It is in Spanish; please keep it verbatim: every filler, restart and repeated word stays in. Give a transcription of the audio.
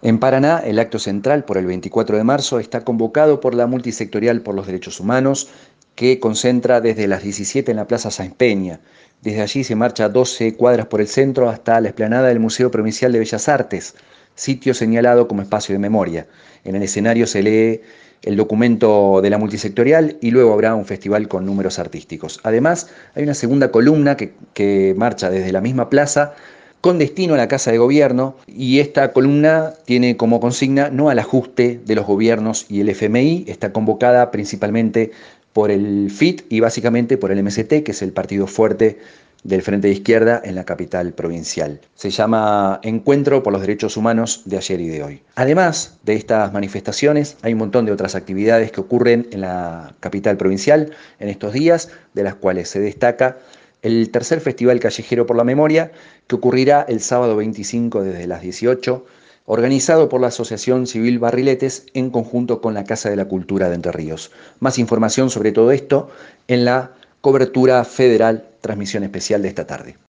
En Paraná, el acto central por el veinticuatro de marzo está convocado por la Multisectorial por los Derechos Humanos, que concentra desde las diecisiete en la Plaza Sáenz Peña. Desde allí se marcha doce cuadras por el centro hasta la explanada del Museo Provincial de Bellas Artes, sitio señalado como espacio de memoria. En el escenario se lee el documento de la multisectorial y luego habrá un festival con números artísticos. Además, hay una segunda columna que, que marcha desde la misma plaza con destino a la Casa de Gobierno, y esta columna tiene como consigna no al ajuste de los gobiernos y el F M I. Está convocada principalmente por el F I T y básicamente por el M S T, que es el partido fuerte del Frente de Izquierda en la capital provincial. Se llama Encuentro por los Derechos Humanos de ayer y de hoy. Además de estas manifestaciones, hay un montón de otras actividades que ocurren en la capital provincial en estos días, de las cuales se destaca el tercer Festival Callejero por la Memoria, que ocurrirá el sábado veinticinco desde las dieciocho, organizado por la Asociación Civil Barriletes en conjunto con la Casa de la Cultura de Entre Ríos. Más información sobre todo esto en la cobertura federal, transmisión especial de esta tarde.